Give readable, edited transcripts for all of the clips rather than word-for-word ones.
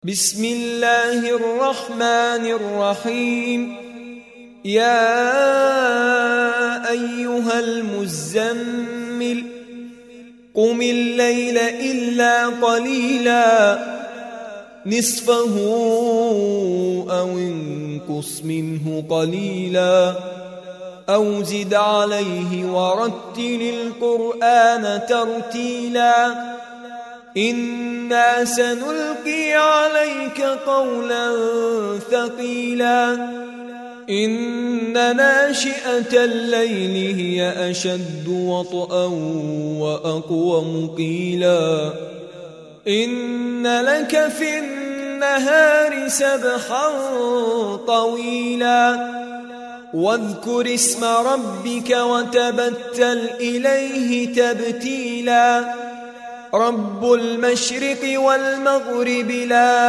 بسم الله الرحمن الرحيم. يا أيها المزمل قم الليل إلا قليلا نصفه أو انقص منه قليلا أو زد عليه ورتل القرآن ترتيلا إنا سنلقي عليك قولا ثقيلا إن ناشئة الليل هي أشد وطئا وأقوم قيلا إن لك في النهار سبحا طويلا واذكر اسم ربك وتبتل إليه تبتيلا رب المشرق والمغرب لا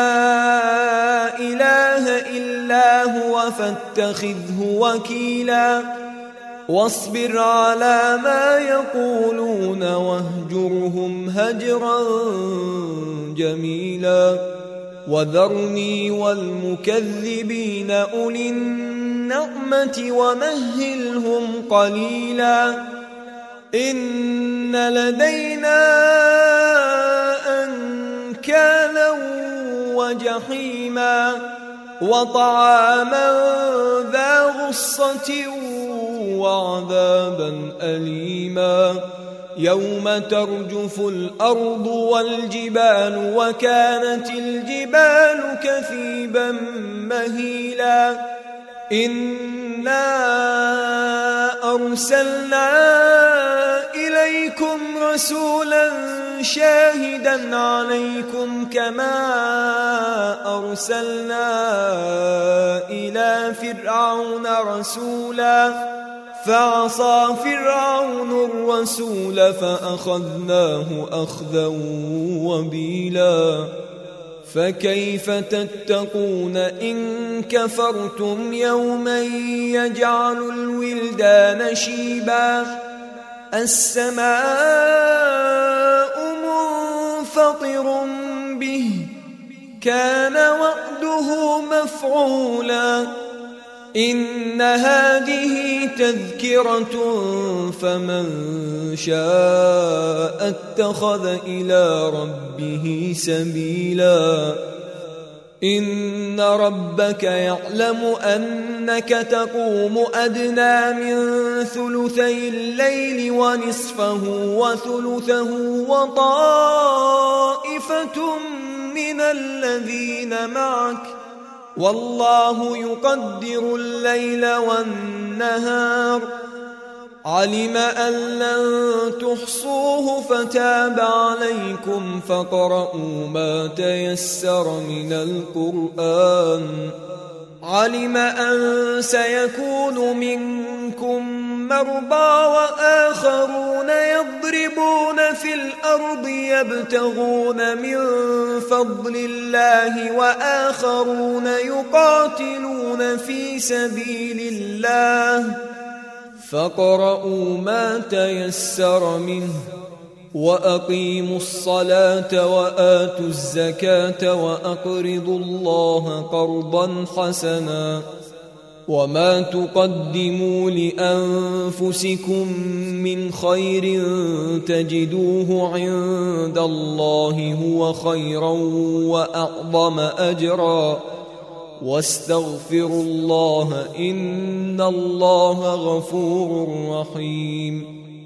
إله إلا هو فاتخذه وكيلا واصبر على ما يقولون واهجرهم هجرا جميلا وذرني والمكذبين أولي النعمة ومهلهم قليلا إن لدينا أنكالا وجحيما وطعاما ذا غصة وعذابا أليما يوم ترجف الأرض والجبال وكانت الجبال كثيبا مهيلا إنا أرسلنا إليكم رسولا شاهدا عليكم كما أرسلنا إلى فرعون رسولا فعصى فرعون الرسول فأخذناه أخذا وبيلا فكيف تتقون إن كفرتم يوما يجعل الولدان شيبا السماء منفطر به كان وعده مفعولا إن هذه تذكرة فمن شاء اتخذ إلى ربه سبيلا إن ربك يعلم أنك تقوم أدنى من ثلثي الليل ونصفه وثلثه وطائفة من الذين معك والله يقدر الليل والنهار علم أن لن تحصوه فتاب عليكم فاقرؤوا ما تيسر من القرآن علم أن سيكون منكم مرضى وآخرون يضربون في الأرض يبتغون من فضل الله وآخرون يقاتلون في سبيل الله فاقرؤوا ما تيسر منه وأقيموا الصلاة وآتوا الزكاة وأقرضوا الله قرضا حسنا وما تقدموا لأنفسكم من خير تجدوه عند الله هو خيرا وأعظم أجرا واستغفروا الله إن الله غفور رحيم